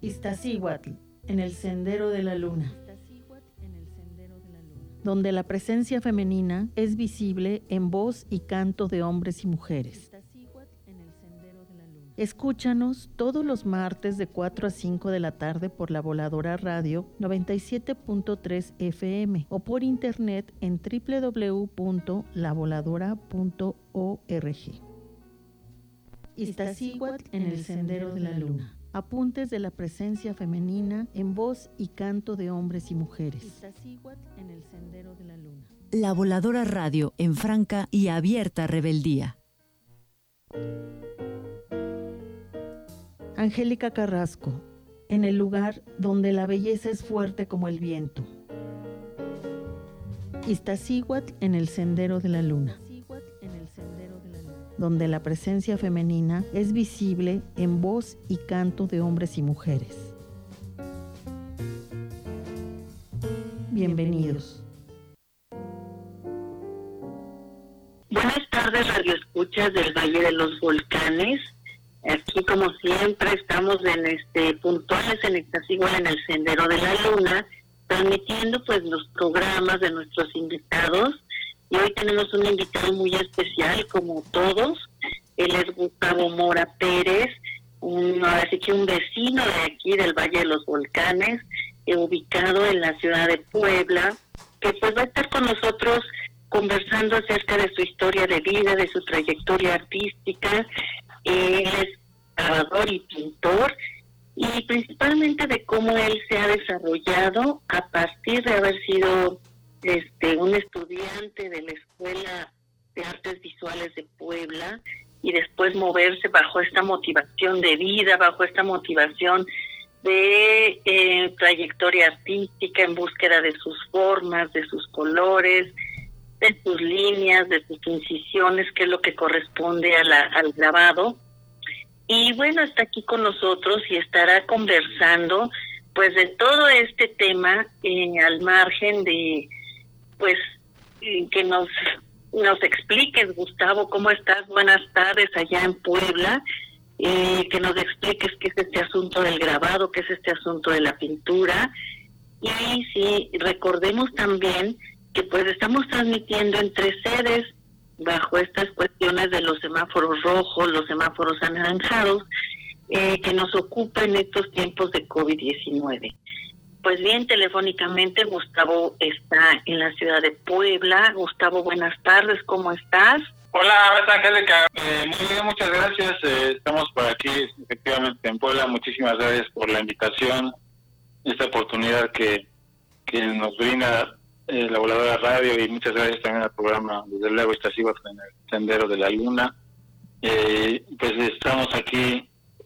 Iztaccíhuatl, en el Sendero de la Luna, donde la presencia femenina es visible en voz y canto de hombres y mujeres. Escúchanos todos los martes de 4 a 5 de la tarde por La Voladora Radio 97.3 FM o por internet en www.lavoladora.org. Iztaccíhuatl en el Sendero de la Luna. Apuntes de la presencia femenina en voz y canto de hombres y mujeres. Iztaccíhuatl en el Sendero de la Luna. La Voladora Radio en franca y abierta rebeldía. Angélica Carrasco, en el lugar donde la belleza es fuerte como el viento. Iztaccíhuatl en el Sendero de la Luna, donde la presencia femenina es visible en voz y canto de hombres y mujeres. Bienvenidos. Buenas tardes, radioescuchas del Valle de los Volcanes. Aquí, como siempre, estamos puntuales en Iztaccíhuatl en el Sendero de la Luna, transmitiendo pues los programas de nuestros invitados. Y hoy tenemos un invitado muy especial, como todos. Él es Gustavo Mora Pérez, así que un vecino de aquí del Valle de los Volcanes, ubicado en la ciudad de Puebla, que pues va a estar con nosotros conversando acerca de su historia de vida, de su trayectoria artística. Él es grabador y pintor, y principalmente de cómo él se ha desarrollado a partir de haber sido un estudiante de la Escuela de Artes Visuales de Puebla, y después moverse bajo esta motivación de vida, bajo esta motivación de trayectoria artística en búsqueda de sus formas, de sus colores, de sus líneas, de sus incisiones, que es lo que corresponde al grabado. Y bueno, está aquí con nosotros y estará conversando pues de todo este tema, al margen de pues que nos expliques, Gustavo, ¿cómo estás? Buenas tardes allá en Puebla. Que nos expliques qué es este asunto del grabado, qué es este asunto de la pintura. Y sí, recordemos también que pues estamos transmitiendo en 3 sedes bajo estas cuestiones de los semáforos rojos, los semáforos anaranjados, que nos ocupa en estos tiempos de COVID-19. Pues bien, telefónicamente Gustavo está en la ciudad de Puebla. Gustavo, buenas tardes, ¿cómo estás? Hola, Angélica. Muy bien, muchas gracias. Estamos por aquí, efectivamente, en Puebla. Muchísimas gracias por la invitación, esta oportunidad que nos brinda La Voladora Radio, y muchas gracias también al programa, desde luego, Iztaccíhuatl en el Sendero de la Luna. Pues estamos aquí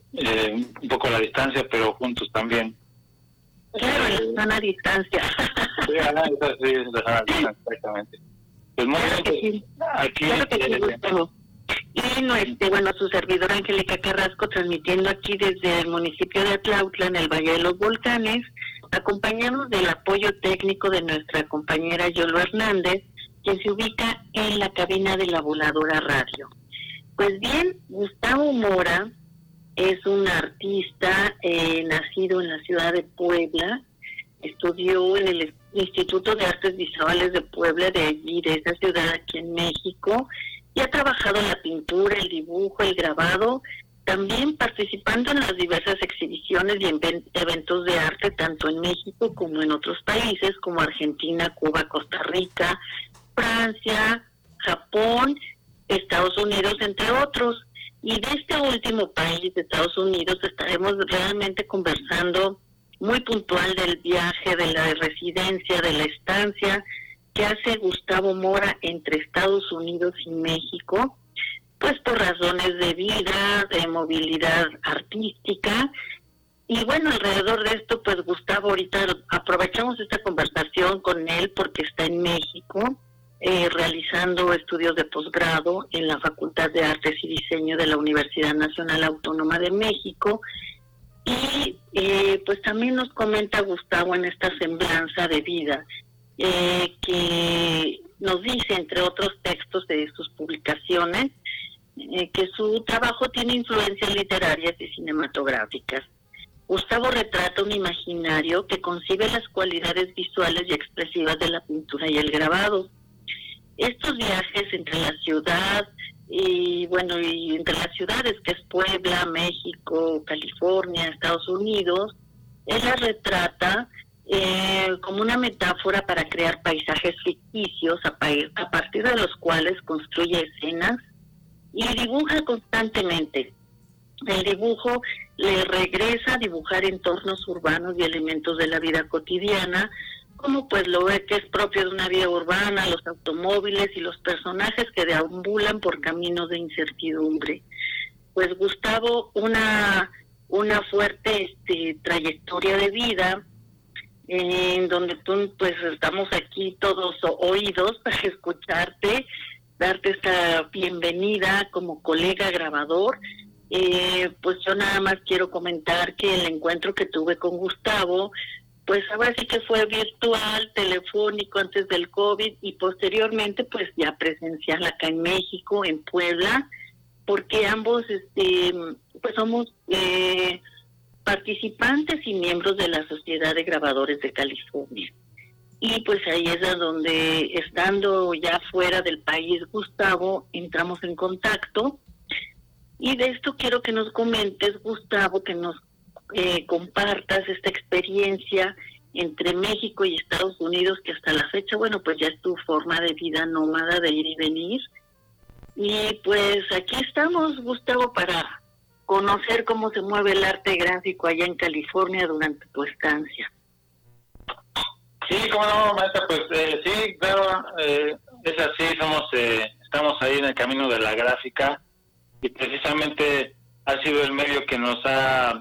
un poco a la distancia, pero juntos también. Claro, en la sana distancia. Sí, en la sana distancia, exactamente. Pues muy bien, sí. Aquí... Claro que sí, Gustavo. Y su servidora Angélica Carrasco, transmitiendo aquí desde el municipio de Atlautla, en el Valle de los Volcanes, acompañados del apoyo técnico de nuestra compañera Yolo Hernández, quien se ubica en la cabina de La Voladora Radio. Pues bien, Gustavo Mora es un artista nacido en la ciudad de Puebla. Estudió en el Instituto de Artes Visuales de Puebla, de allí, de esa ciudad aquí en México, y ha trabajado en la pintura, el dibujo, el grabado, también participando en las diversas exhibiciones y eventos de arte, tanto en México como en otros países, como Argentina, Cuba, Costa Rica, Francia, Japón, Estados Unidos, entre otros. Y de este último país, de Estados Unidos, estaremos realmente conversando muy puntual del viaje, de la residencia, de la estancia que hace Gustavo Mora entre Estados Unidos y México, pues por razones de vida, de movilidad artística. Y bueno, alrededor de esto, pues Gustavo, ahorita aprovechamos esta conversación con él porque está en México, realizando estudios de posgrado en la Facultad de Artes y Diseño de la Universidad Nacional Autónoma de México. Y pues también nos comenta Gustavo en esta semblanza de vida, que nos dice, entre otros textos de sus publicaciones, que su trabajo tiene influencias literarias y cinematográficas. Gustavo retrata un imaginario que concibe las cualidades visuales y expresivas de la pintura y el grabado. Estos viajes entre la ciudad y entre las ciudades que es Puebla, México, California, Estados Unidos, él la retrata como una metáfora para crear paisajes ficticios a partir de los cuales construye escenas y dibuja constantemente. El dibujo le regresa a dibujar entornos urbanos y elementos de la vida cotidiana, como pues lo ve que es propio de una vida urbana, los automóviles y los personajes que deambulan por caminos de incertidumbre. Pues Gustavo, una fuerte trayectoria de vida, en donde tú, pues estamos aquí todos oídos para escucharte, darte esta bienvenida como colega grabador. Pues yo nada más quiero comentar que el encuentro que tuve con Gustavo, pues ahora sí que fue virtual, telefónico antes del COVID y posteriormente pues ya presencial acá en México, en Puebla, porque ambos pues somos participantes y miembros de la Sociedad de Grabadores de California. Y pues ahí es a donde, estando ya fuera del país, Gustavo, entramos en contacto. Y de esto quiero que nos comentes, Gustavo, que nos compartas esta experiencia entre México y Estados Unidos, que hasta la fecha, bueno, pues ya es tu forma de vida nómada de ir y venir. Y pues aquí estamos, Gustavo, para conocer cómo se mueve el arte gráfico allá en California durante tu estancia. Sí, cómo no, maestra, pues sí, claro, es así, estamos ahí en el camino de la gráfica y precisamente ha sido el medio que nos ha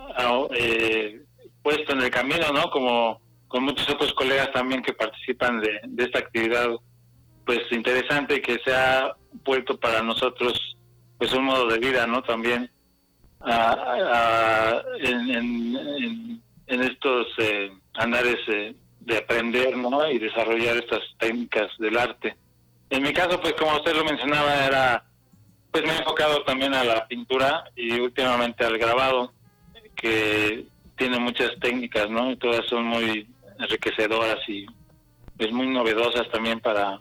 puesto en el camino, ¿no? Como con muchos otros colegas también que participan de esta actividad, pues interesante, que se ha vuelto para nosotros pues un modo de vida, ¿no? También en estos andares de aprender, ¿no? Y desarrollar estas técnicas del arte. En mi caso, pues como usted lo mencionaba, pues me he enfocado también a la pintura y últimamente al grabado, que tiene muchas técnicas, ¿no? Y todas son muy enriquecedoras y pues muy novedosas también para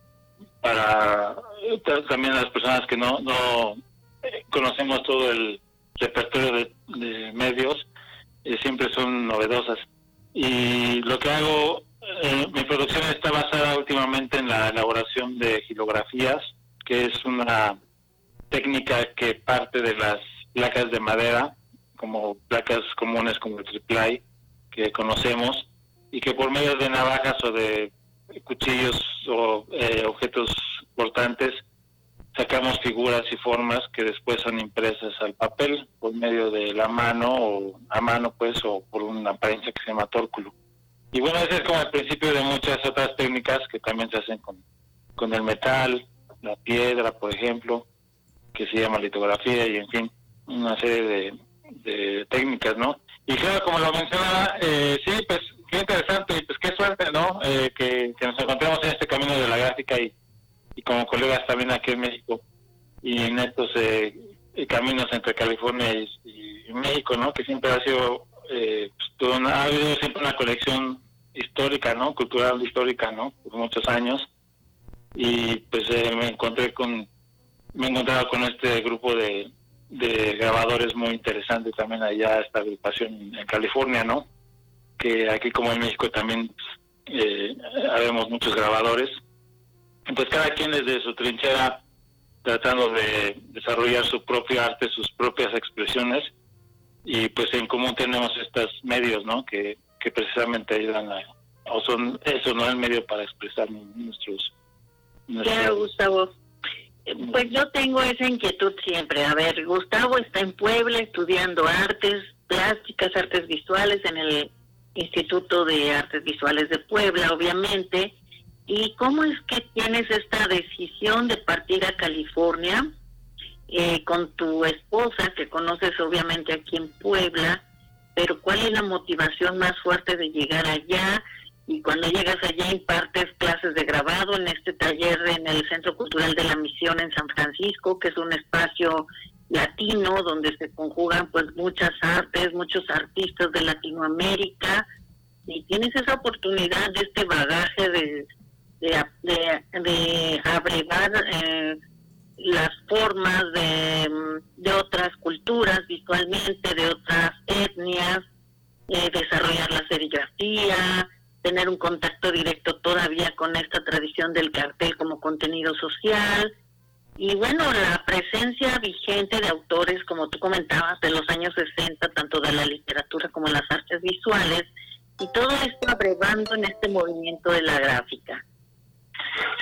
también las personas que no conocemos todo el repertorio de medios, siempre son novedosas. Y lo que hago, mi producción está basada últimamente en la elaboración de gilografías, que es una técnica que parte de las placas de madera, como placas comunes como el triplay que conocemos, y que por medio de navajas o de cuchillos o objetos cortantes sacamos figuras y formas que después son impresas al papel por medio de la mano o a mano, pues, o por una apariencia que se llama tórculo. Y bueno, ese es como el principio de muchas otras técnicas que también se hacen con el metal, la piedra, por ejemplo, que se llama litografía, y en fin, una serie de técnicas, ¿no? Y claro, como lo mencionaba, sí, pues qué interesante, y pues qué suerte, ¿no? Que nos encontremos en este camino de la gráfica y como colegas también aquí en México, y en estos caminos entre California y México, ¿no? Que siempre ha sido, ha habido siempre una colección histórica, ¿no? Cultural histórica, ¿no? Por muchos años, y pues me he encontrado con este grupo de grabadores muy interesante también allá, esta agrupación en California, ¿no? Que aquí como en México también habemos muchos grabadores, pues cada quien desde su trinchera tratando de desarrollar su propio arte, sus propias expresiones, y pues en común tenemos estos medios, ¿no? Que precisamente ayudan o son eso, ¿no? El medio para expresar nuestros... Claro, Gustavo. Pues yo tengo esa inquietud siempre. A ver, Gustavo está en Puebla estudiando artes plásticas, artes visuales en el Instituto de Artes Visuales de Puebla, obviamente. ¿Y cómo es que tienes esta decisión de partir a California con tu esposa, que conoces obviamente aquí en Puebla? Pero ¿cuál es la motivación más fuerte de llegar allá? Y cuando llegas allá impartes clases de grabado en este taller en el Centro Cultural de la Misión en San Francisco, que es un espacio latino, donde se conjugan pues muchas artes, muchos artistas de Latinoamérica, y tienes esa oportunidad de este bagaje de abrevar las formas de otras culturas visualmente, de otras etnias, desarrollar la serigrafía, tener un contacto directo todavía con esta tradición del cartel como contenido social. Y bueno, la presencia vigente de autores, como tú comentabas, de los años 60, tanto de la literatura como las artes visuales, y todo esto abrevando en este movimiento de la gráfica. Sí,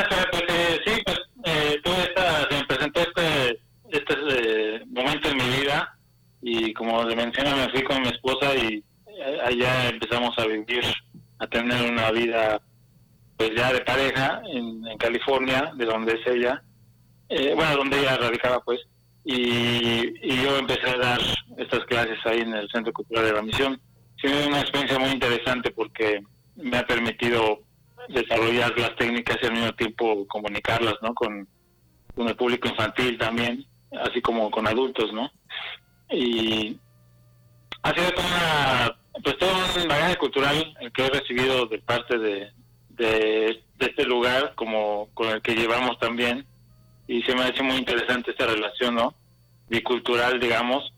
se me presentó este momento en mi vida, y como le mencioné, me fui con mi esposa y allá empezamos a tener una vida pues ya de pareja en California, de donde es ella, donde ella radicaba pues, y yo empecé a dar estas clases ahí en el Centro Cultural de la Misión. Sí, es una experiencia muy interesante porque me ha permitido desarrollar las técnicas y al mismo tiempo comunicarlas, ¿no? Con el público infantil también, así como con adultos, ¿no? Y ha sido todo un bagaje cultural el que he recibido de parte de este lugar, como con el que llevamos también, y se me ha hecho muy interesante esta relación, ¿no? Bicultural, digamos,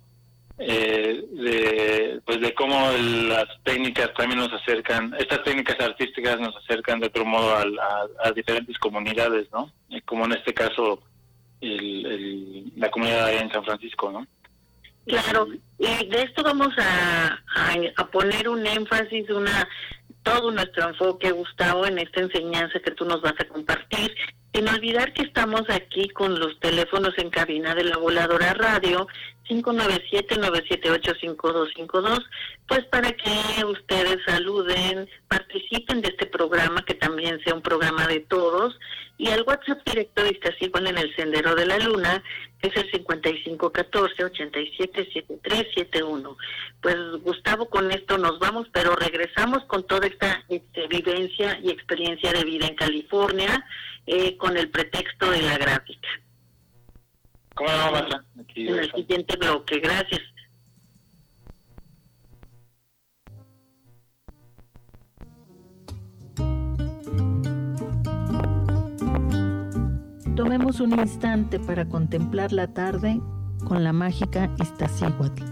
de cómo las técnicas también nos acercan, estas técnicas artísticas nos acercan de otro modo a diferentes comunidades, ¿no? Como en este caso la comunidad allá en San Francisco, ¿no? Claro, y de esto vamos a poner un énfasis, todo nuestro enfoque, Gustavo, en esta enseñanza que tú nos vas a compartir, sin olvidar que estamos aquí con los teléfonos en cabina de La Voladora Radio, 597-978-5252, pues para que ustedes saluden, participen de este programa, que también sea un programa de todos, y al WhatsApp directo de Iztaccíhuatl en el Sendero de la Luna, que es el 5514-877371. Pues Gustavo, con esto nos vamos, pero regresamos con toda esta vivencia y experiencia de vida en California, con el pretexto de la gráfica. ¿Cómo no, Marta? En el siguiente bloque, gracias. Tomemos un instante para contemplar la tarde con la mágica Iztaccíhuatl.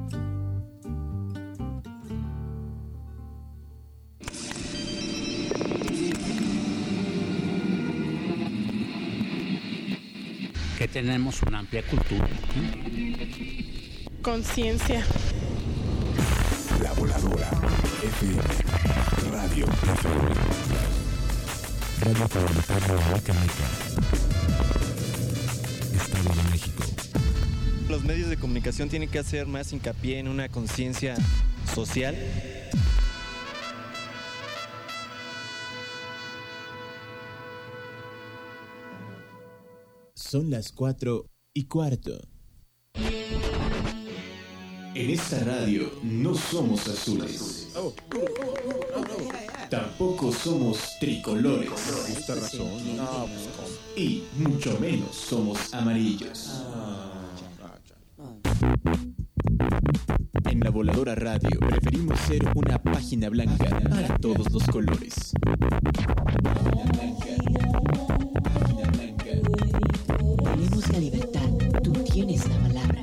Que tenemos una amplia cultura. Conciencia. La Voladora FM. Radio FM. Radio Comunitaria Meca. Estado de México. Los medios de comunicación tienen que hacer más hincapié en una conciencia social. Son las 4:15. En esta radio no somos azules. Tampoco somos tricolores. Y mucho menos somos amarillos. En La Voladora Radio preferimos ser una página blanca para todos los colores. Tenemos la libertad, tú tienes la palabra.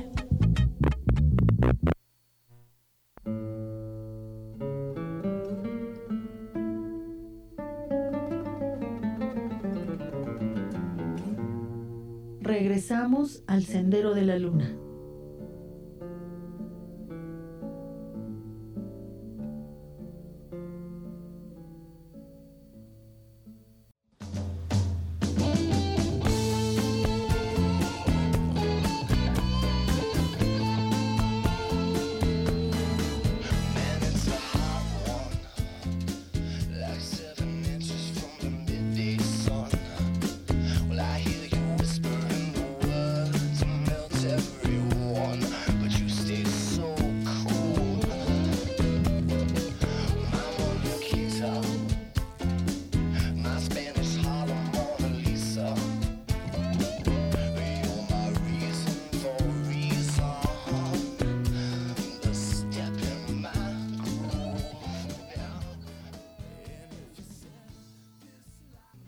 Regresamos al Sendero de la Luna. Everywhere.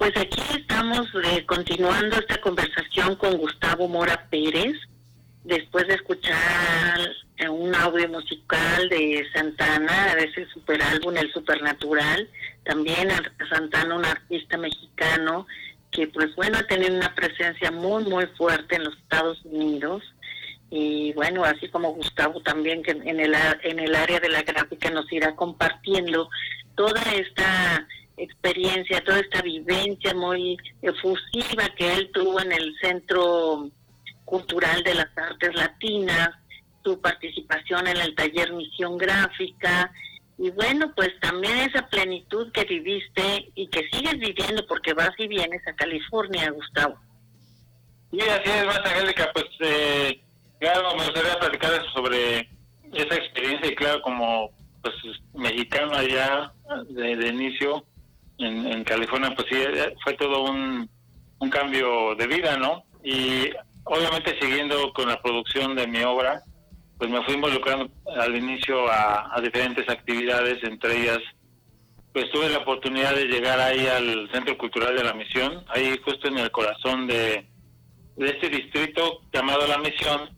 Pues aquí estamos continuando esta conversación con Gustavo Mora Pérez, después de escuchar un audio musical de Santana, de ese super álbum, El Supernatural. También Santana, un artista mexicano que pues bueno, ha tenido una presencia muy muy fuerte en los Estados Unidos. Y bueno, así como Gustavo también, que en el área de la gráfica nos irá compartiendo toda esta experiencia, toda esta vivencia muy efusiva que él tuvo en el Centro Cultural de las Artes Latinas, su participación en el taller Misión Gráfica, y bueno, pues también esa plenitud que viviste y que sigues viviendo porque vas y vienes a California, Gustavo. Sí, así es, más Angélica, pues claro, me gustaría platicar sobre esa experiencia y claro, como pues mexicano allá de inicio en California, pues sí, fue todo un cambio de vida, ¿no? Y obviamente siguiendo con la producción de mi obra, pues me fui involucrando al inicio a diferentes actividades, entre ellas, pues tuve la oportunidad de llegar ahí al Centro Cultural de la Misión, ahí justo en el corazón de este distrito llamado La Misión,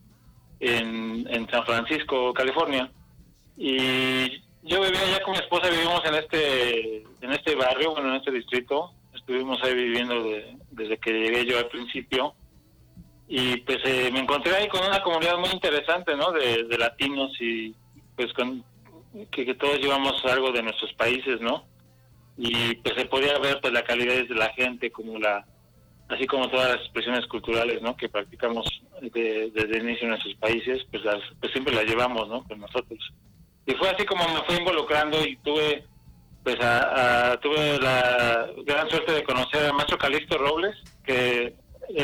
en San Francisco, California. Y yo vivía allá con mi esposa, vivimos en este barrio, bueno, en este distrito, estuvimos ahí viviendo desde que llegué yo al principio. Y pues me encontré ahí con una comunidad muy interesante, ¿no? De latinos y pues que todos llevamos algo de nuestros países, ¿no? Y pues se podía ver pues la calidez de la gente, así como todas las expresiones culturales, ¿no? Que practicamos desde el inicio en nuestros países, pues siempre las llevamos, ¿no? Con nosotros. Y fue así como me fui involucrando y tuve tuve la gran suerte de conocer al maestro Calixto Robles, que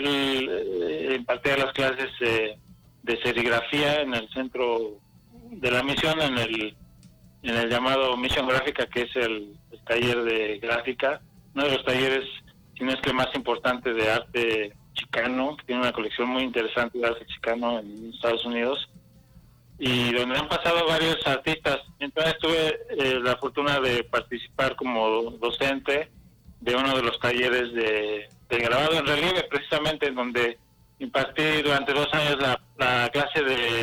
él impartía las clases de serigrafía en el Centro de la Misión, en el llamado Misión Gráfica, que es el taller de gráfica, uno de los talleres, si no es que el más importante, de arte chicano, que tiene una colección muy interesante de arte chicano en Estados Unidos, y donde han pasado varios artistas. Entonces tuve la fortuna de participar como docente de uno de los talleres de grabado en relieve, precisamente en donde impartí durante 2 años la clase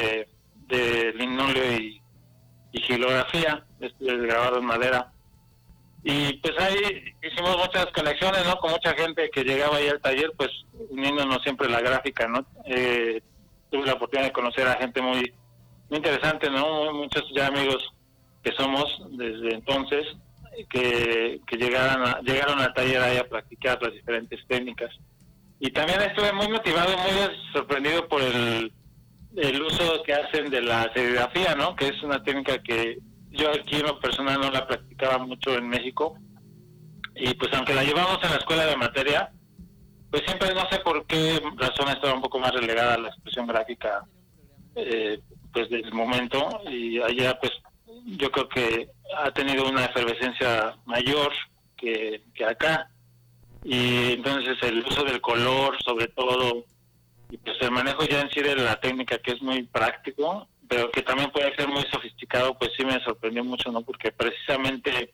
de linóleo y xilografía, el grabado en madera. Y pues ahí hicimos muchas conexiones, ¿no? Con mucha gente que llegaba ahí al taller, pues uniéndonos siempre la gráfica, ¿no? Tuve la oportunidad de conocer a gente muy interesante, ¿no? Muchos ya amigos que somos desde entonces, que llegaron al taller ahí a practicar las diferentes técnicas. Y también estuve muy motivado, muy sorprendido por el uso que hacen de la serigrafía, ¿no? Que es una técnica que yo aquí en lo personal no la practicaba mucho en México. Y pues aunque la llevamos en la escuela de materia, pues siempre no sé por qué razón estaba un poco más relegada a la expresión gráfica pues del momento, y allá pues yo creo que ha tenido una efervescencia mayor que acá, y entonces el uso del color sobre todo, y pues el manejo ya en sí de la técnica, que es muy práctico, pero que también puede ser muy sofisticado, pues sí me sorprendió mucho, ¿no? Porque precisamente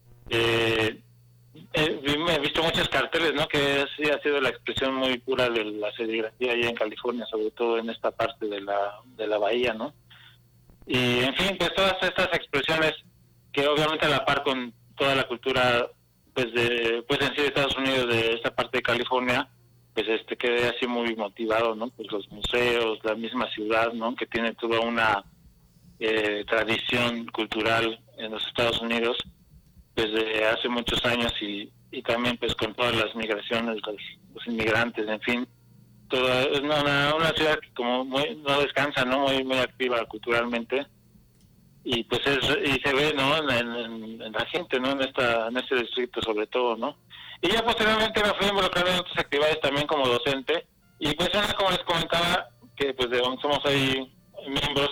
he visto muchos carteles, ¿no? Que sí ha sido la expresión muy pura de la serigrafía allá en California, sobre todo en esta parte de la bahía, ¿no? Y en fin, pues todas estas expresiones que obviamente a la par con toda la cultura pues en sí de Estados Unidos, de esta parte de California, pues quedé así muy motivado, ¿no? Pues los museos, la misma ciudad, ¿no? Que tiene toda una tradición cultural en los Estados Unidos desde hace muchos años, y también pues con todas las migraciones, los inmigrantes, en fin, toda es una ciudad que como no descansa, ¿no? Muy activa culturalmente, y pues y se ve, ¿no? En la gente, ¿no? En este distrito sobre todo, ¿no? Y ya posteriormente me fui involucrando en otras actividades también como docente, y pues una, como les comentaba, que pues de donde somos ahí miembros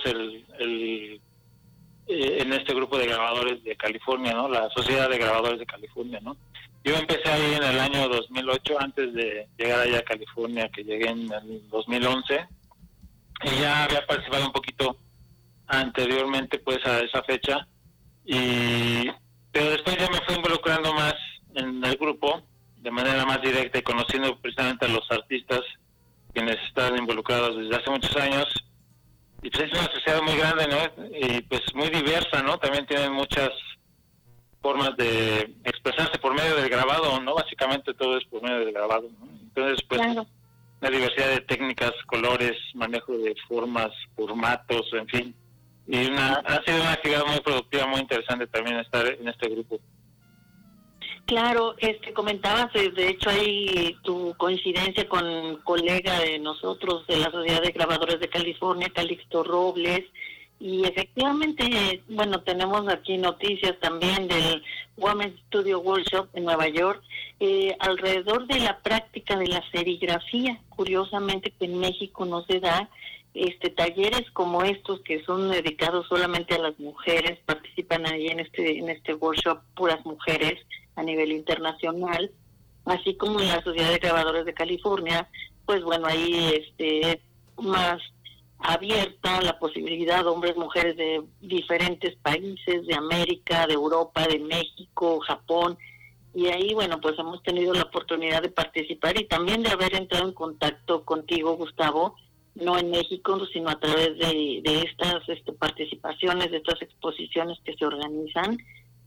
en este grupo de grabadores de California, ¿no? La Sociedad de Grabadores de California, ¿no? Yo empecé ahí en el año 2008, antes de llegar allá a California, que llegué en el 2011, y ya había participado un poquito anteriormente pues a esa fecha, pero después ya me fui involucrando más en el grupo, de manera más directa y conociendo precisamente a los artistas quienes están involucrados desde hace muchos años. Y pues es una sociedad muy grande, ¿no? Y pues muy diversa, ¿no? También tienen muchas formas de expresarse por medio del grabado, ¿no? Básicamente todo es por medio del grabado, ¿no? Entonces, pues, claro, una diversidad de técnicas, colores, manejo de formas, formatos, en fin. Y ha sido una actividad muy productiva, muy interesante también estar en este grupo. Claro, comentabas, de hecho hay tu coincidencia con un colega de nosotros de la Sociedad de Grabadores de California, Calixto Robles, y efectivamente, bueno, tenemos aquí noticias también del Women's Studio Workshop en Nueva York, alrededor de la práctica de la serigrafía. Curiosamente que en México no se da. Talleres como estos que son dedicados solamente a las mujeres, participan ahí en este workshop puras mujeres a nivel internacional, así como en la Sociedad de Grabadores de California, pues bueno, ahí es más abierta la posibilidad, hombres, mujeres de diferentes países, de América, de Europa, de México, Japón, y ahí, bueno, pues hemos tenido la oportunidad de participar y también de haber entrado en contacto contigo, Gustavo, no en México, sino a través de estas participaciones, de estas exposiciones que se organizan.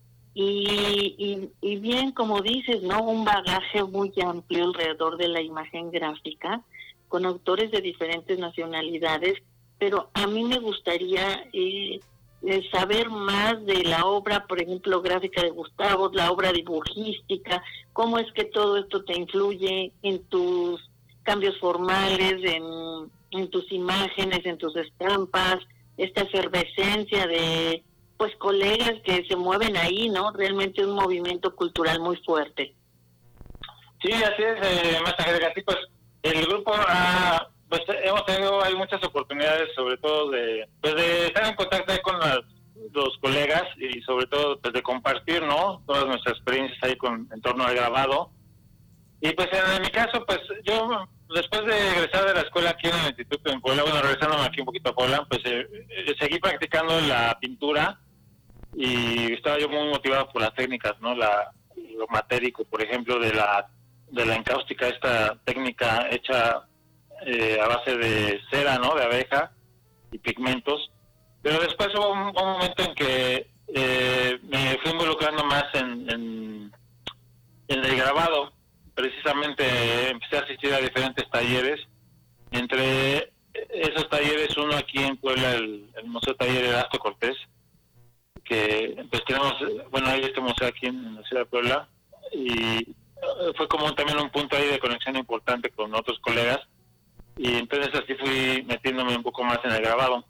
Y bien, como dices, ¿no? Un bagaje muy amplio alrededor de la imagen gráfica, con autores de diferentes nacionalidades, pero a mí me gustaría saber más de la obra, por ejemplo, gráfica de Gustavo, la obra dibujística, cómo es que todo esto te influye en tus cambios formales, en tus imágenes, en tus estampas, esta efervescencia de pues colegas que se mueven ahí, ¿no? Realmente un movimiento cultural muy fuerte. Sí, así es, Maestra Angélica. Sí, pues el grupo pues hemos tenido hay muchas oportunidades, sobre todo de estar en contacto con los colegas y sobre todo pues de compartir, ¿no? Todas nuestras experiencias ahí en torno al grabado. Y pues en mi caso, pues yo después de egresar de la escuela aquí en el Instituto en Puebla, bueno, regresándome aquí un poquito a Puebla, pues seguí practicando la pintura y estaba yo muy motivado por las técnicas, ¿no? Lo matérico, por ejemplo, de la encáustica, esta técnica hecha a base de cera, ¿no? De abeja y pigmentos. Pero después hubo un momento en que me fui involucrando más en el grabado. Precisamente empecé a asistir a diferentes talleres. Entre esos talleres, uno aquí en Puebla, el Museo Taller Erasto Cortés, que pues tenemos, bueno, hay este museo aquí en la ciudad de Puebla, y fue como también un punto ahí de conexión importante con otros colegas, y entonces así fui metiéndome un poco más en el grabado.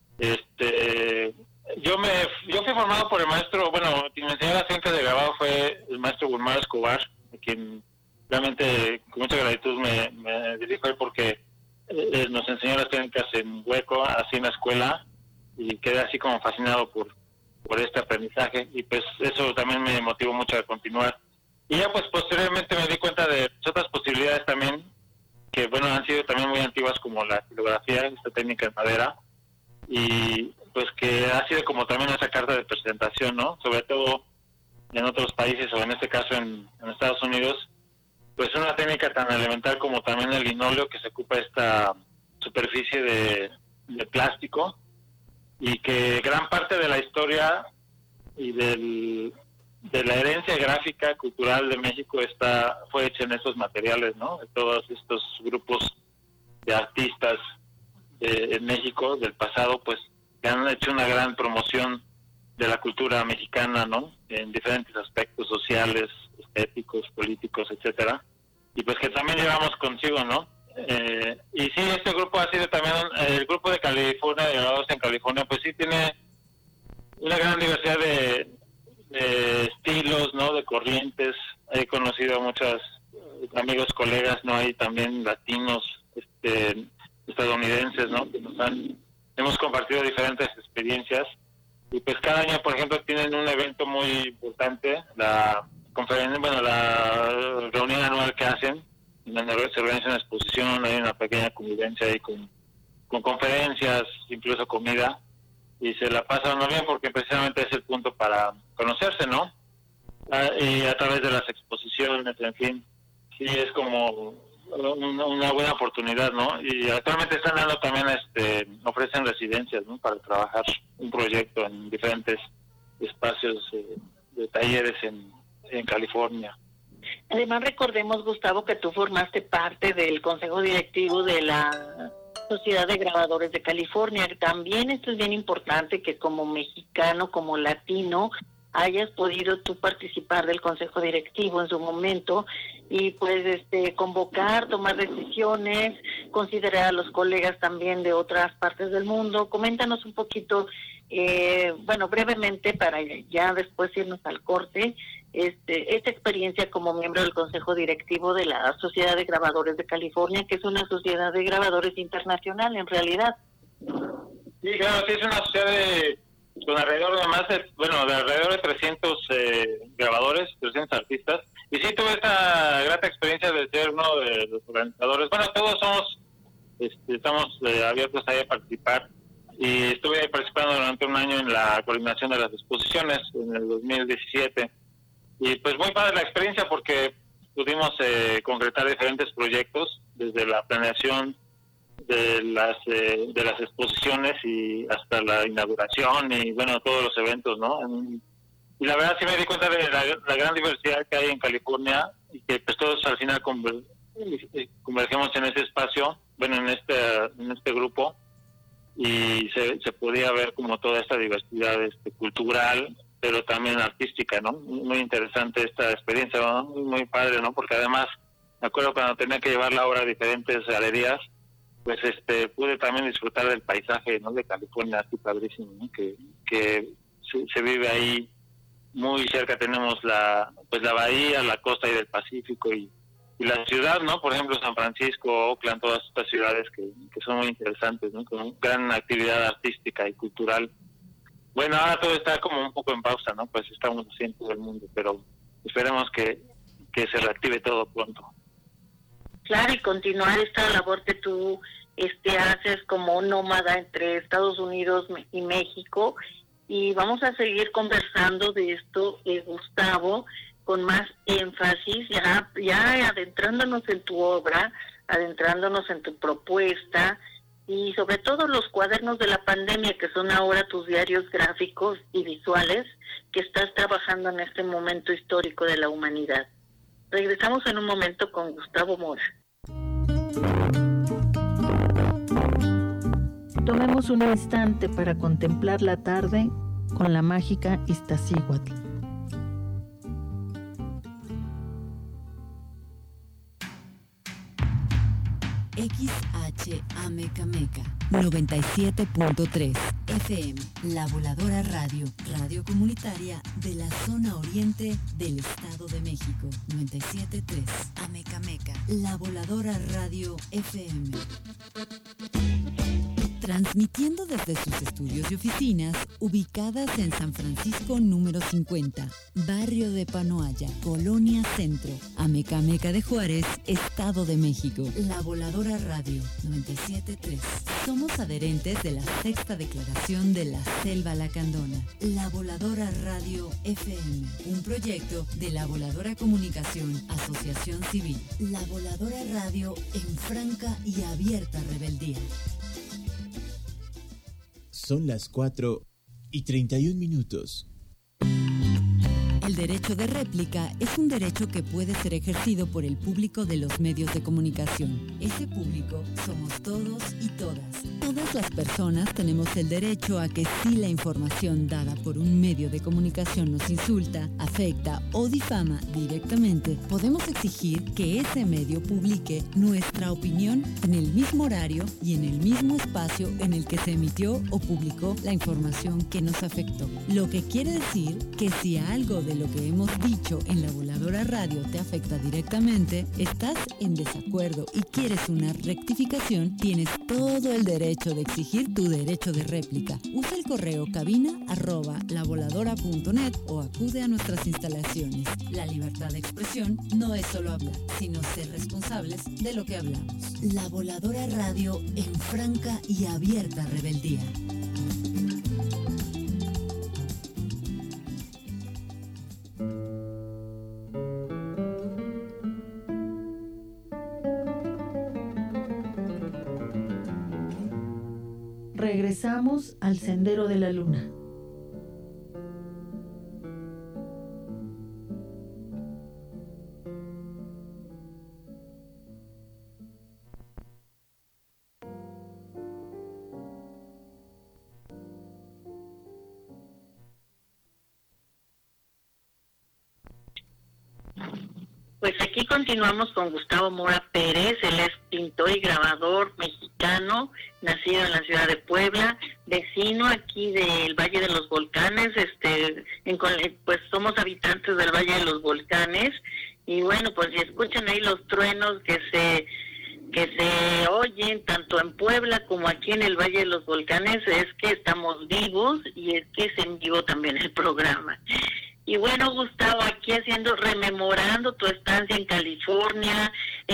Yo fui formado por el maestro, bueno, quien me enseñó las técnicas de grabado fue el maestro Gulmar Escobar, quien realmente con mucha gratitud me dirijo a él porque nos enseñó las técnicas en hueco, así en la escuela, y quedé así como fascinado por este aprendizaje, y pues eso también me motivó mucho a continuar. Y ya pues posteriormente me di cuenta de otras posibilidades también, que bueno, han sido también muy antiguas, como la estilografía, esta técnica en madera, y pues que ha sido como también esa carta de presentación, ¿no? Sobre todo en otros países, o en este caso en Estados Unidos, pues una técnica tan elemental como también el linóleo, que se ocupa esta superficie de plástico, y que gran parte de la historia y de la herencia gráfica cultural de México fue hecha en estos materiales, ¿no? De todos estos grupos de artistas en México del pasado, pues que han hecho una gran promoción de la cultura mexicana, ¿no? En diferentes aspectos sociales, estéticos, políticos, etcétera, y pues que también llevamos consigo, ¿no? Y sí, este grupo ha sido también el grupo de California, de grabados en California, pues sí tiene una gran diversidad de estilos, ¿no? De corrientes. He conocido a muchos amigos, colegas, ¿no? Hay también latinos, estadounidenses, ¿no? Que hemos compartido diferentes experiencias, y pues cada año, por ejemplo, tienen un evento muy importante, la reunión anual que hacen, donde se organiza una exposición, hay una pequeña convivencia ahí con conferencias, incluso comida, y se la pasan muy bien porque precisamente es el punto para conocerse, ¿no? Y a través de las exposiciones, en fin, sí es como una buena oportunidad, ¿no? Y actualmente están dando también, ofrecen residencias, ¿no? Para trabajar un proyecto en diferentes espacios de talleres en California. Además, recordemos, Gustavo, que tú formaste parte del consejo directivo de la Sociedad de Grabadores de California. También esto es bien importante, que como mexicano, como latino, hayas podido tú participar del consejo directivo en su momento y pues convocar, tomar decisiones, considerar a los colegas también de otras partes del mundo. Coméntanos un poquito, brevemente, para ya después irnos al corte, esta experiencia como miembro del consejo directivo de la Sociedad de Grabadores de California, que es una sociedad de grabadores internacional en realidad. Sí, claro, sí, es una sociedad con alrededor de 300 grabadores, 300 artistas. Y sí, tuve esta grata experiencia de ser uno de los organizadores. Bueno, todos estamos abiertos ahí a participar. Y estuve ahí participando durante un año en la coordinación de las exposiciones en el 2017. Y pues muy padre la experiencia, porque pudimos concretar diferentes proyectos, desde la planeación de las exposiciones y hasta la inauguración y bueno, todos los eventos, ¿no? Y la verdad sí me di cuenta de la gran diversidad que hay en California, y que pues todos al final convergemos en ese espacio, bueno, en este grupo, y se podía ver como toda esta diversidad cultural, pero también artística, ¿no? Muy interesante esta experiencia, ¿no? Muy padre, ¿no? Porque además me acuerdo cuando tenía que llevar la obra a diferentes galerías, pues pude también disfrutar del paisaje, ¿no? De California, así padrísimo, ¿no? Que se vive ahí muy cerca. Tenemos la bahía, la costa y del Pacífico, y la ciudad, ¿no? Por ejemplo, San Francisco, Oakland, todas estas ciudades que son muy interesantes, ¿no? Con gran actividad artística y cultural. Bueno, ahora todo está como un poco en pausa, ¿no? Pues estamos así en todo el mundo, pero esperemos que se reactive todo pronto. Claro, y continuar esta labor que tú haces como nómada entre Estados Unidos y México, y vamos a seguir conversando de esto, Gustavo, con más énfasis, ya adentrándonos en tu obra, adentrándonos en tu propuesta, y sobre todo los cuadernos de la pandemia, que son ahora tus diarios gráficos y visuales que estás trabajando en este momento histórico de la humanidad. Regresamos en un momento con Gustavo Mora. Tomemos un instante para contemplar la tarde con la mágica Iztaccíhuatl. XHAMECAMECA 97.3 FM, La Voladora Radio, radio comunitaria de la zona oriente del Estado de México. 97.3 AMECAMECA, La Voladora Radio FM. Transmitiendo desde sus estudios y oficinas, ubicadas en San Francisco número 50, barrio de Panoaya, Colonia Centro, Amecameca de Juárez, Estado de México. La Voladora Radio 97.3. Somos adherentes de la Sexta Declaración de la Selva Lacandona. La Voladora Radio FM, un proyecto de La Voladora Comunicación, Asociación Civil. La Voladora Radio en franca y abierta rebeldía. Son las 4:31. El derecho de réplica es un derecho que puede ser ejercido por el público de los medios de comunicación. Ese público somos todos y todas. Todas las personas tenemos el derecho a que si la información dada por un medio de comunicación nos insulta, afecta o difama directamente, podemos exigir que ese medio publique nuestra opinión en el mismo horario y en el mismo espacio en el que se emitió o publicó la información que nos afectó. Lo que quiere decir que si algo de lo que hemos dicho en La Voladora Radio te afecta directamente, estás en desacuerdo y quieres una rectificación, tienes todo el derecho de exigir tu derecho de réplica. Usa el correo cabina@lavoladora.net o acude a nuestras instalaciones. La libertad de expresión no es solo hablar, sino ser responsables de lo que hablamos. La Voladora Radio en franca y abierta rebeldía. Regresamos al Sendero de la Luna. Pues aquí continuamos con Gustavo Mora Pérez. Él es pintor y grabador mexicano, nacido en la ciudad de Puebla, vecino aquí del Valle de los Volcanes. Pues somos habitantes del Valle de los Volcanes, y bueno, pues si escuchan ahí los truenos que se oyen tanto en Puebla como aquí en el Valle de los Volcanes, es que estamos vivos, y es que es en vivo también el programa. Y bueno, Gustavo, aquí rememorando tu estancia en California,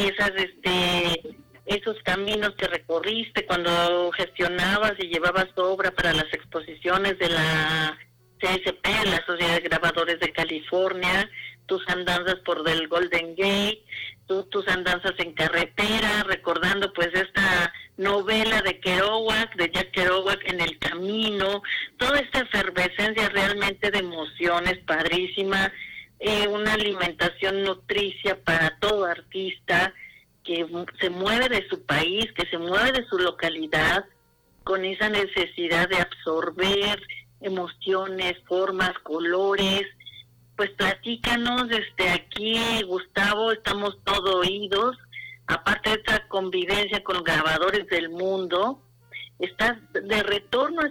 esos caminos que recorriste cuando gestionabas y llevabas obra para las exposiciones de la CSP, la Sociedad de Grabadores de California, tus andanzas por del Golden Gate, tus andanzas en carretera, recordando pues esta novela de Jack Kerouac, En el Camino, toda esta efervescencia realmente de emociones padrísima, una alimentación nutricia para todo artista que se mueve de su país, que se mueve de su localidad, con esa necesidad de absorber emociones, formas, colores. Pues platícanos, aquí, Gustavo, estamos todo oídos. Aparte de esta convivencia con grabadores del mundo, estás de retorno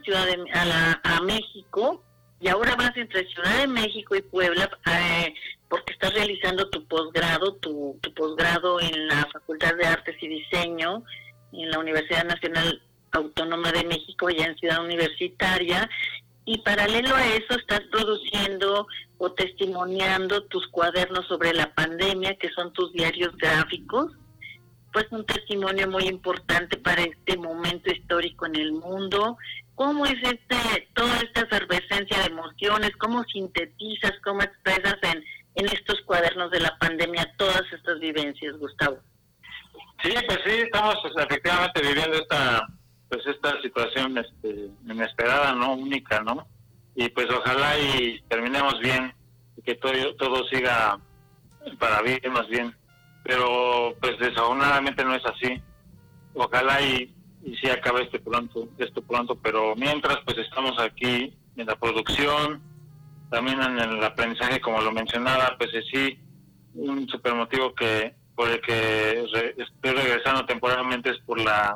a México, y ahora vas entre Ciudad de México y Puebla, porque estás realizando tu posgrado, tu posgrado en la Facultad de Artes y Diseño, en la Universidad Nacional Autónoma de México, allá en Ciudad Universitaria. Y paralelo a eso estás produciendo o testimoniando tus cuadernos sobre la pandemia, que son tus diarios gráficos. Pues un testimonio muy importante para este momento histórico en el mundo. ¿Cómo es toda esta efervescencia de emociones? ¿Cómo sintetizas, cómo expresas en estos cuadernos de la pandemia todas estas vivencias, Gustavo? Sí, pues sí, estamos efectivamente viviendo esta situación inesperada, ¿no? Única, ¿no? Y pues ojalá y terminemos bien, y que todo siga para bien, más bien. Pero pues desafortunadamente no es así. Ojalá y sí acabe esto pronto, pero mientras pues estamos aquí en la producción, también en el aprendizaje, como lo mencionaba, pues sí, un super motivo por el que estoy regresando temporalmente es por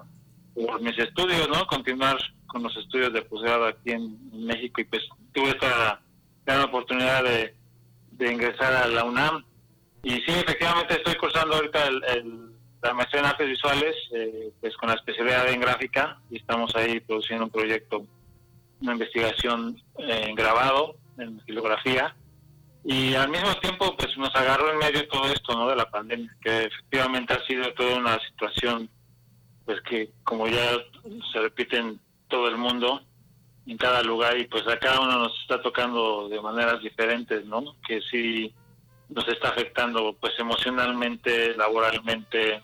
mis estudios, ¿no? Continuar con los estudios de posgrado aquí en México, y pues tuve esta gran oportunidad de ingresar a la UNAM. Y sí, efectivamente estoy cursando ahorita la maestría en artes visuales, pues con la especialidad en gráfica, y estamos ahí produciendo un proyecto, una investigación en grabado, en filografía, y al mismo tiempo pues nos agarró en medio todo esto, ¿no? De la pandemia, que efectivamente ha sido toda una situación pues que, como ya se repite en todo el mundo, en cada lugar, y pues a cada uno nos está tocando de maneras diferentes, ¿no? Que sí nos está afectando pues emocionalmente, laboralmente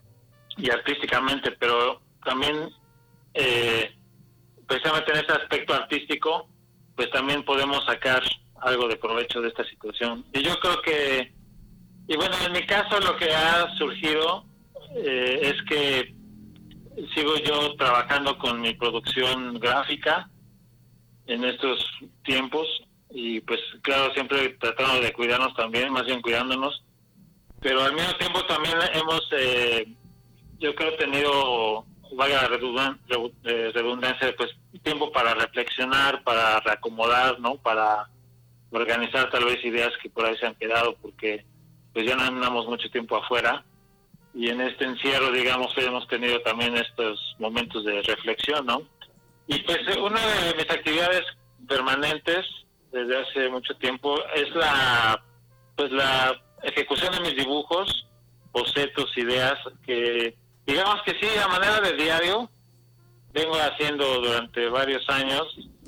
y artísticamente, pero también precisamente en ese aspecto artístico pues también podemos sacar algo de provecho de esta situación. Y yo creo que, y bueno, en mi caso lo que ha surgido es que sigo yo trabajando con mi producción gráfica en estos tiempos, y pues claro, siempre tratando de cuidarnos también, más bien cuidándonos, pero al mismo tiempo también hemos yo creo tenido, valga la redundancia, pues tiempo para reflexionar, para reacomodar, ¿no? Para organizar tal vez ideas que por ahí se han quedado, porque pues ya no andamos mucho tiempo afuera, y en este encierro, digamos, hemos tenido también estos momentos de reflexión, ¿no? Y pues una de mis actividades permanentes desde hace mucho tiempo es la ejecución de mis dibujos, bocetos, ideas, que digamos que sí, a manera de diario vengo haciendo durante varios años,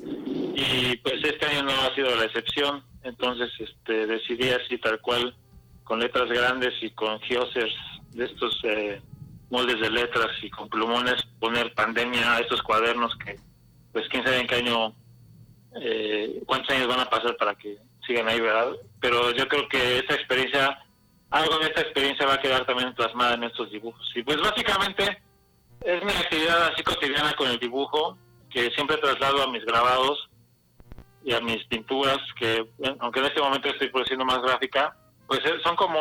y pues este año no ha sido la excepción. Entonces decidí así tal cual, con letras grandes y con geosers de estos moldes de letras y con plumones poner pandemia a estos cuadernos que pues quién sabe en qué año, cuántos años van a pasar para que sigan ahí, ¿verdad? Pero yo creo que algo de esta experiencia va a quedar también plasmada en estos dibujos. Y pues básicamente es mi actividad así cotidiana con el dibujo, que siempre traslado a mis grabados y a mis pinturas, que aunque en este momento estoy produciendo más gráfica, pues son como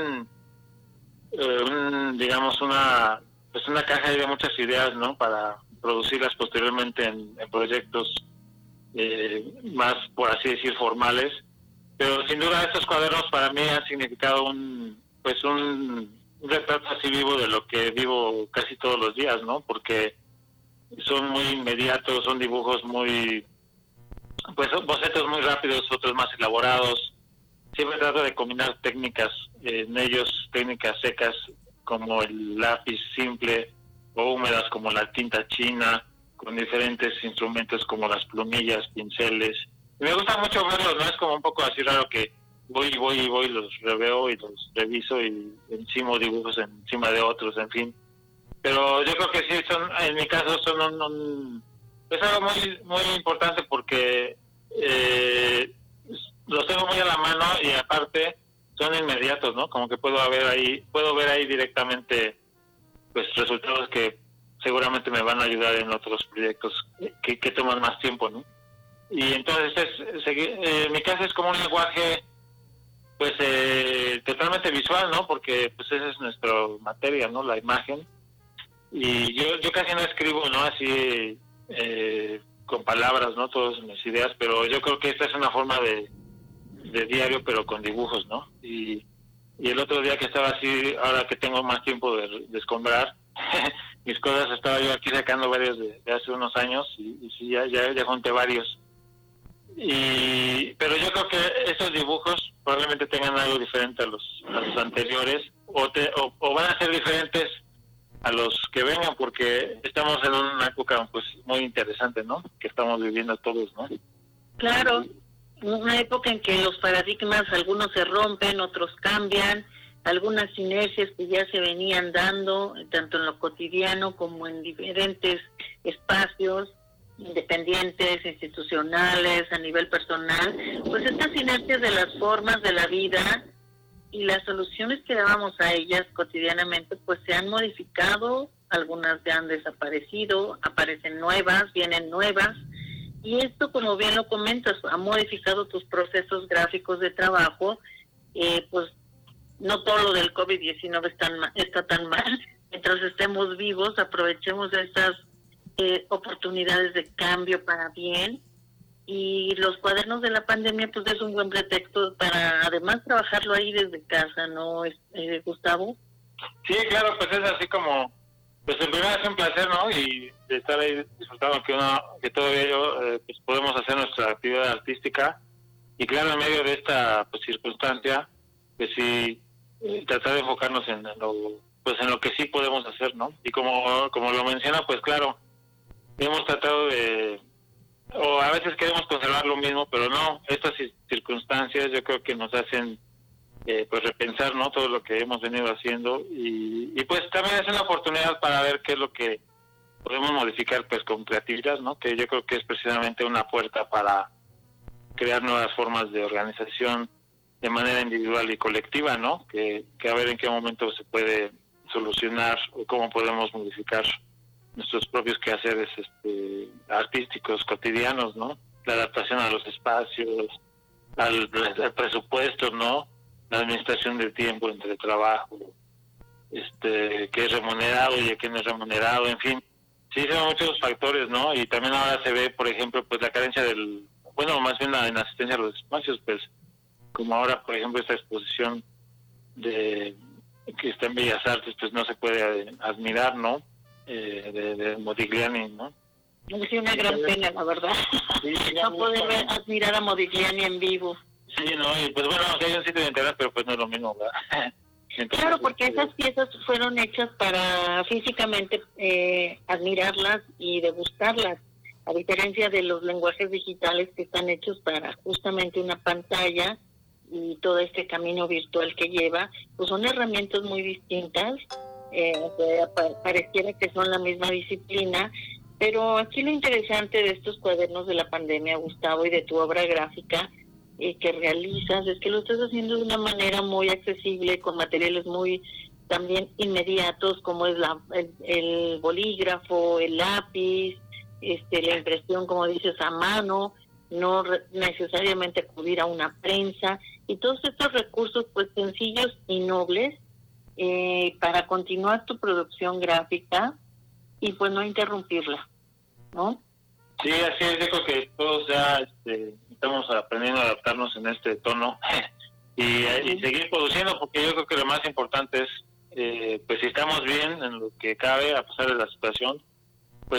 digamos una caja de muchas ideas, ¿no? Para producirlas posteriormente en proyectos más, por así decir, formales. Pero sin duda estos cuadernos para mí han significado un retrato así vivo de lo que vivo casi todos los días, ¿no? Porque son muy inmediatos, son dibujos son bocetos muy rápidos, otros más elaborados. Siempre trato de combinar técnicas en ellos, técnicas secas como el lápiz simple o húmedas como la tinta china, con diferentes instrumentos como las plumillas, pinceles. Y me gusta mucho verlos, ¿no? Es como un poco así raro que voy, los reveo y los reviso y encima dibujos encima de otros, en fin. Pero yo creo que sí, en mi caso son es algo muy muy importante porque los tengo muy a la mano y aparte son inmediatos, ¿no? Como que puedo ver ahí directamente pues resultados que seguramente me van a ayudar en otros proyectos que toman más tiempo, ¿no? Y entonces en mi caso es como un lenguaje pues totalmente visual, ¿no? Porque pues esa es nuestra materia, ¿no? La imagen. Y yo casi no escribo, ¿no? Así con palabras, ¿no? Todas mis ideas, pero yo creo que esta es una forma de diario, pero con dibujos, ¿no? Y el otro día que estaba así, ahora que tengo más tiempo de escombrar mis cosas, estaba yo aquí sacando varios de hace unos años y sí, ya junté varios. Pero yo creo que estos dibujos probablemente tengan algo diferente a los anteriores o van a ser diferentes a los que vengan, porque estamos en una época pues muy interesante, ¿no? Que estamos viviendo todos, ¿no? Claro, una época en que los paradigmas, algunos se rompen, otros cambian, algunas sinergias que ya se venían dando, tanto en lo cotidiano como en diferentes espacios independientes, institucionales, a nivel personal, pues estas sinergias de las formas de la vida y las soluciones que dábamos a ellas cotidianamente pues se han modificado, algunas ya han desaparecido, aparecen nuevas, vienen nuevas, y esto, como bien lo comentas, ha modificado tus procesos gráficos de trabajo. Pues no todo lo del COVID-19 está tan mal. Mientras estemos vivos, aprovechemos estas oportunidades de cambio para bien. Y los cuadernos de la pandemia pues es un buen pretexto para además trabajarlo ahí desde casa, ¿no, Gustavo? Sí, claro, pues es así como, pues en primera es un placer, ¿no? Y de estar ahí disfrutando que todavía pues podemos hacer nuestra actividad artística y claro, en medio de esta pues circunstancia, pues sí, tratar de enfocarnos en lo que sí podemos hacer, ¿no? Y como lo menciona, pues claro, hemos tratado o a veces queremos conservar lo mismo, pero no, estas circunstancias yo creo que nos hacen pues repensar, ¿no? Todo lo que hemos venido haciendo y pues también es una oportunidad para ver qué es lo que podemos modificar pues con creatividad, ¿no? Que yo creo que es precisamente una puerta para crear nuevas formas de organización de manera individual y colectiva, ¿no? Que a ver en qué momento se puede solucionar o cómo podemos modificar nuestros propios quehaceres artísticos cotidianos, ¿no? La adaptación a los espacios, al presupuesto, ¿no? La administración del tiempo entre trabajo, que es remunerado y que no es remunerado, en fin. Sí, son muchos factores, ¿no? Y también ahora se ve, por ejemplo, pues la carencia más bien la inasistencia a los espacios, pues como ahora, por ejemplo, esta exposición que está en Bellas Artes, pues no se puede admirar, ¿no? De Modigliani, ¿no? Es una gran pena, la verdad. Sí, no poder admirar a Modigliani en vivo. Sí, no, y pues bueno, aunque hay un sitio de internet, pero pues no es lo mismo, ¿verdad? Entonces, claro, porque esas piezas fueron hechas para físicamente admirarlas y degustarlas, a diferencia de los lenguajes digitales que están hechos para justamente una pantalla y todo este camino virtual que lleva, pues son herramientas muy distintas. pareciera que son la misma disciplina, pero aquí lo interesante de estos cuadernos de la pandemia, Gustavo, y de tu obra gráfica que realizas, es que lo estás haciendo de una manera muy accesible, con materiales muy también inmediatos, como es el bolígrafo, el lápiz, la impresión, como dices, a mano, no necesariamente acudir a una prensa, y todos estos recursos pues sencillos y nobles para continuar tu producción gráfica y pues no interrumpirla, ¿no? Sí, así es. Yo creo que todos ya estamos aprendiendo a adaptarnos en este tono y seguir produciendo, porque yo creo que lo más importante es pues si estamos bien en lo que cabe a pesar de la situación, pues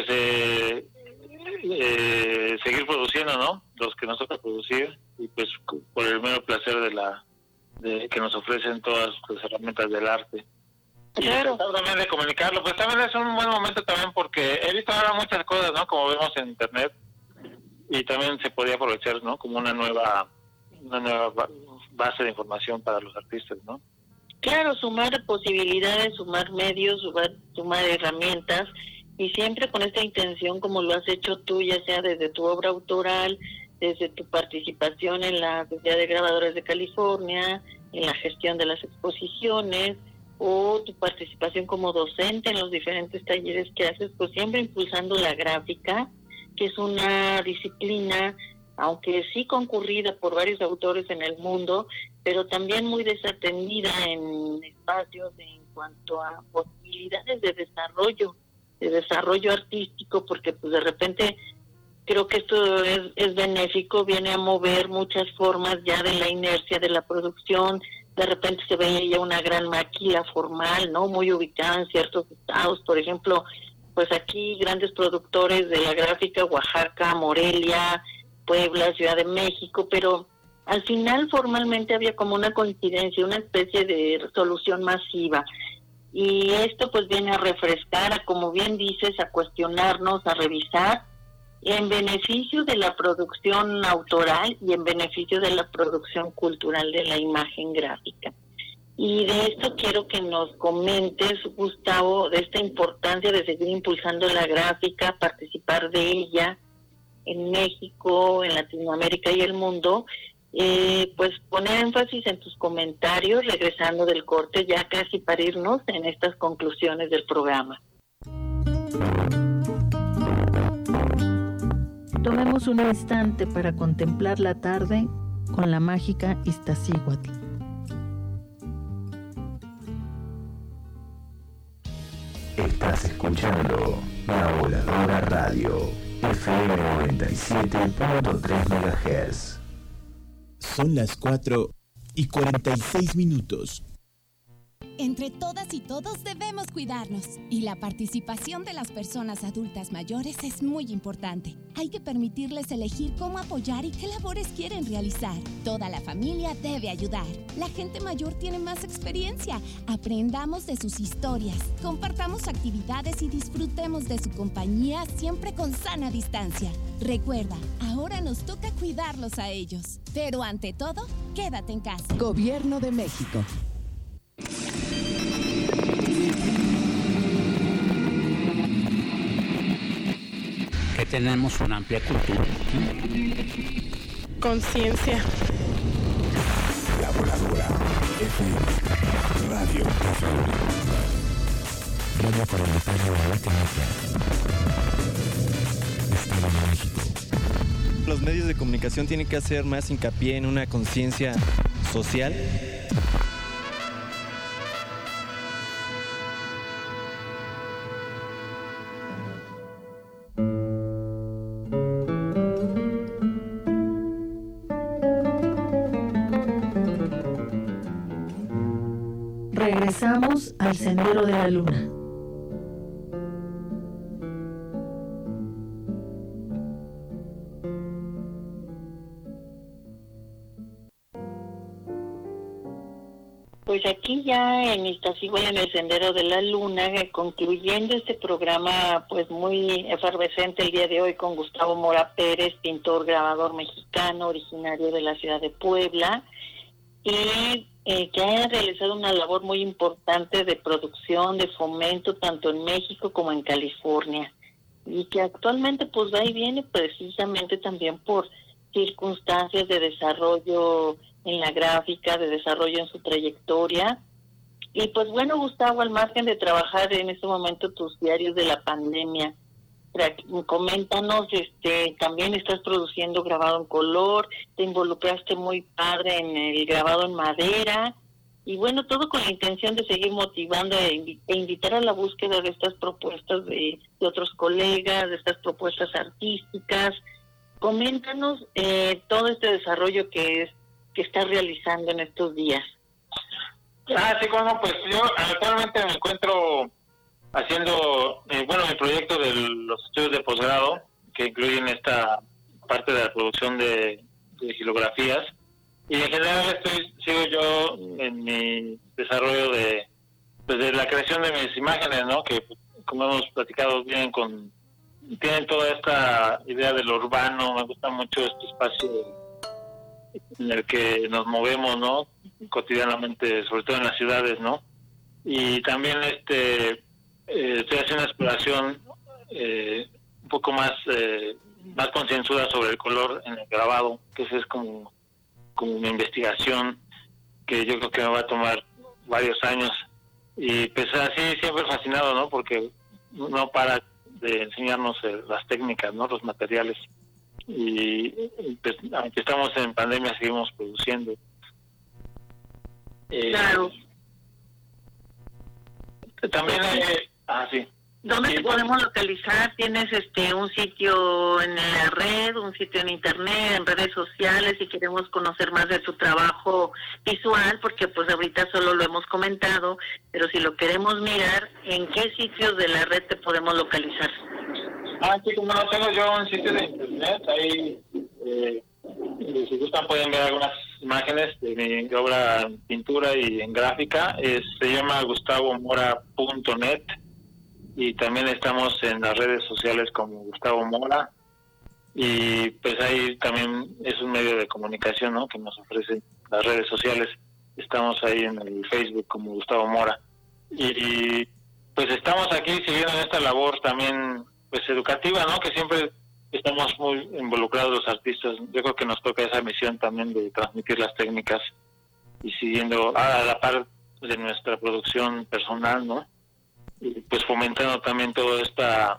seguir produciendo, ¿no? Los que nos toca producir, y pues por el mero placer de que nos ofrecen todas las herramientas del arte. Claro. Y también de comunicarlo, pues también es un buen momento también, porque he visto ahora muchas cosas, ¿no? Como vemos en internet, y también se podía aprovechar, ¿no? Como una nueva base de información para los artistas, ¿no? Claro, sumar posibilidades, sumar medios, sumar herramientas, y siempre con esta intención, como lo has hecho tú, ya sea desde tu obra autoral, desde tu participación en la Sociedad de Grabadores de California, en la gestión de las exposiciones, o tu participación como docente en los diferentes talleres que haces, pues siempre impulsando la gráfica, que es una disciplina, aunque sí concurrida por varios autores en el mundo, pero también muy desatendida en espacios en cuanto a posibilidades de desarrollo artístico, porque pues de repente creo que esto es benéfico, viene a mover muchas formas ya de la inercia de la producción. De repente se ve ya una gran maquila formal, ¿no? Muy ubicada en ciertos estados, por ejemplo, pues aquí grandes productores de la gráfica, Oaxaca, Morelia, Puebla, Ciudad de México, pero al final formalmente había como una coincidencia, una especie de solución masiva. Y esto pues viene a refrescar, a, como bien dices, a cuestionarnos, a revisar, en beneficio de la producción autoral y en beneficio de la producción cultural de la imagen gráfica. Y de esto quiero que nos comentes, Gustavo, de esta importancia de seguir impulsando la gráfica, participar de ella en México, en Latinoamérica y el mundo. Pues poner énfasis en tus comentarios, regresando del corte, ya casi para irnos en estas conclusiones del programa. Tomemos un instante para contemplar la tarde con la mágica Iztaccíhuatl. Estás escuchando La Voladora Radio, FM 97.3 MHz. Son las 4:46. Entre todas y todos debemos cuidarnos, y la participación de las personas adultas mayores es muy importante. Hay que permitirles elegir cómo apoyar y qué labores quieren realizar. Toda la familia debe ayudar. La gente mayor tiene más experiencia. Aprendamos de sus historias, compartamos actividades y disfrutemos de su compañía, siempre con sana distancia. Recuerda, ahora nos toca cuidarlos a ellos. Pero ante todo, quédate en casa. Gobierno de México. Que tenemos una amplia cultura. Conciencia. La Voladora FM Radio. Radio para el detalle de la temática. Estado de México. Los medios de comunicación tienen que hacer más hincapié en una conciencia social. Regresamos al Sendero de la Luna. Pues aquí ya en Iztaccíhuatl, en el Sendero de la Luna, concluyendo este programa pues muy efervescente el día de hoy con Gustavo Mora Pérez, pintor grabador mexicano, originario de la ciudad de Puebla. Y que ha realizado una labor muy importante de producción, de fomento, tanto en México como en California, y que actualmente pues va y viene precisamente también por circunstancias de desarrollo en la gráfica, de desarrollo en su trayectoria. Y pues bueno, Gustavo, al margen de trabajar en este momento tus diarios de la pandemia, coméntanos, también estás produciendo grabado en color, te involucraste muy padre en el grabado en madera, y bueno, todo con la intención de seguir motivando e invitar a la búsqueda de estas propuestas de otros colegas, de estas propuestas artísticas. Coméntanos todo este desarrollo que estás realizando en estos días. Sí, bueno, pues yo actualmente me encuentro haciendo, mi proyecto de los estudios de posgrado, que incluyen esta parte de la producción de gilografías, y en general sigo yo en mi desarrollo de la creación de mis imágenes, ¿no? Que, como hemos platicado, tienen toda esta idea de lo urbano. Me gusta mucho este espacio en el que nos movemos, ¿no? Cotidianamente, sobre todo en las ciudades, ¿no? Y también estoy haciendo una exploración un poco más concienzuda sobre el color en el grabado, que esa es como mi investigación, que yo creo que me va a tomar varios años. Y pues así siempre fascinado, ¿no? Porque no para de enseñarnos las técnicas, ¿no? Los materiales. Y pues, aunque estamos en pandemia, seguimos produciendo. Claro. También hay... sí. ¿Dónde te podemos localizar? ¿Tienes un sitio en la red, un sitio en internet, en redes sociales, si queremos conocer más de tu trabajo visual? Porque pues ahorita solo lo hemos comentado, pero si lo queremos mirar, ¿en qué sitios de la red te podemos localizar? Sí, como tengo yo un sitio de internet, ahí si gustan pueden ver algunas imágenes de mi obra en pintura y en gráfica. Se llama gustavomora.net. Y también estamos en las redes sociales como Gustavo Mora, y pues ahí también es un medio de comunicación, ¿no? Que nos ofrecen las redes sociales. Estamos ahí en el Facebook como Gustavo Mora, y pues estamos aquí siguiendo en esta labor también pues educativa, ¿no? Que siempre estamos muy involucrados los artistas. Yo creo que nos toca esa misión también de transmitir las técnicas y siguiendo a la par de nuestra producción personal, ¿no? Y pues fomentando también toda esta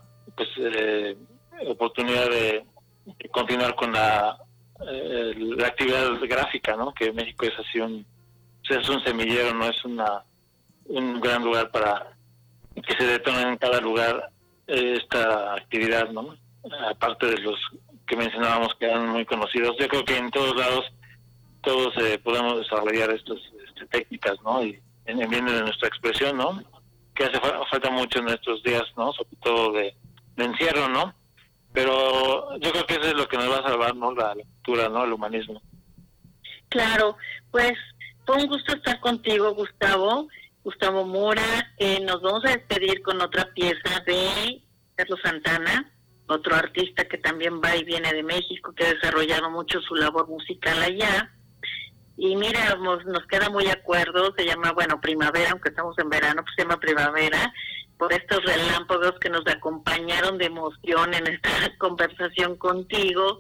oportunidad de continuar con la actividad gráfica, ¿no? Que México es así es un semillero, no es un gran lugar para que se detone en cada lugar esta actividad, ¿no? Aparte de los que mencionábamos que eran muy conocidos, yo creo que en todos lados todos podemos desarrollar estas técnicas, ¿no? Y en bien de nuestra expresión, ¿no? Que hace falta mucho en estos días, ¿no? Sobre todo de encierro, ¿no? Pero yo creo que eso es lo que nos va a salvar, ¿no? La lectura, ¿no? El humanismo. Claro, pues fue un gusto estar contigo, Gustavo Mora. Nos vamos a despedir con otra pieza de Carlos Santana, otro artista que también va y viene de México, que ha desarrollado mucho su labor musical allá. Y mira, nos queda muy de acuerdo, se llama, Primavera, aunque estamos en verano, pues se llama Primavera, por estos relámpagos que nos acompañaron de emoción en esta conversación contigo.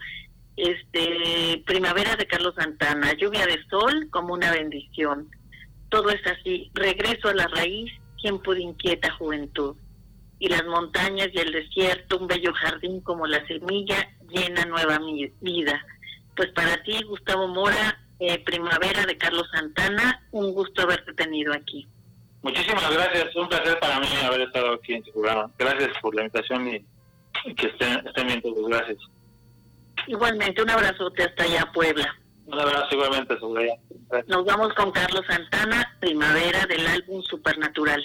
Primavera de Carlos Santana, lluvia de sol como una bendición. Todo es así, regreso a la raíz, tiempo de inquieta juventud. Y las montañas y el desierto, un bello jardín como la semilla, llena nueva vida. Pues para ti, Gustavo Mora, Primavera de Carlos Santana, un gusto haberte tenido aquí. Muchísimas gracias, un placer para mí haber estado aquí en tu programa. Gracias por la invitación y que estén bien todos, gracias. Igualmente, un abrazote hasta allá, Puebla. Un abrazo igualmente, sobre allá. Nos vamos con Carlos Santana, Primavera, del álbum Supernatural.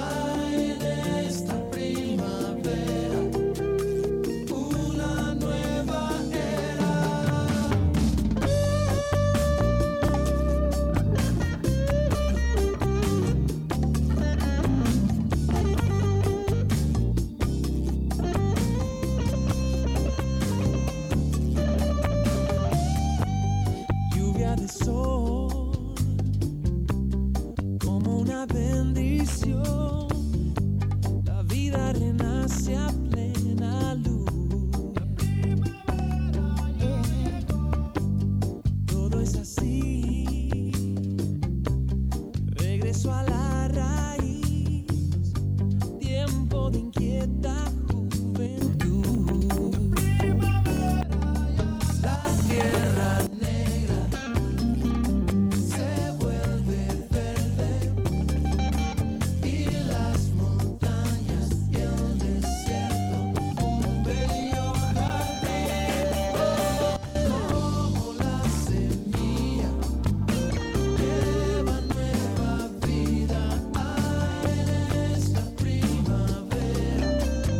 Una nueva una bendición. La vida renace a plena luz. Todo es así. Regreso a la raíz. Tiempo de inquieta juventud. La tierra negra se vuelve verde y las montañas y el desierto un bello jardín. Como la semilla lleva nueva vida en esta primavera,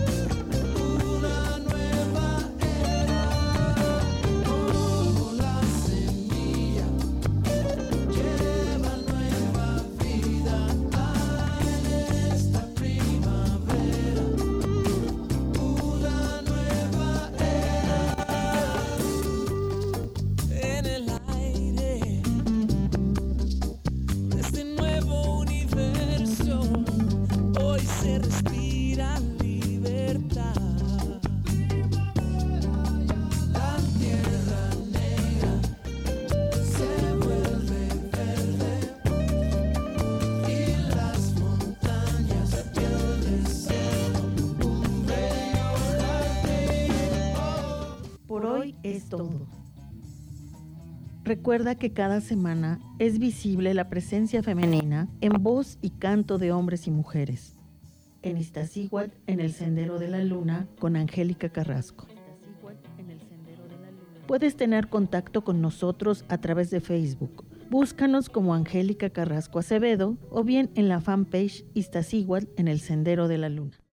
una nueva era. Como la semilla lleva nueva vida en esta primavera, una nueva era. En el aire de este nuevo universo hoy se respira libertad. La tierra negra se vuelve verde y las montañas y el desierto un bello jardín. Por hoy es todo. Recuerda que cada semana es visible la presencia femenina en voz y canto de hombres y mujeres. En Iztaccíhuatl, en el Sendero de la Luna, con Angélica Carrasco. Puedes tener contacto con nosotros a través de Facebook. Búscanos como Angélica Carrasco Acevedo o bien en la fanpage Iztaccíhuatl, en el Sendero de la Luna.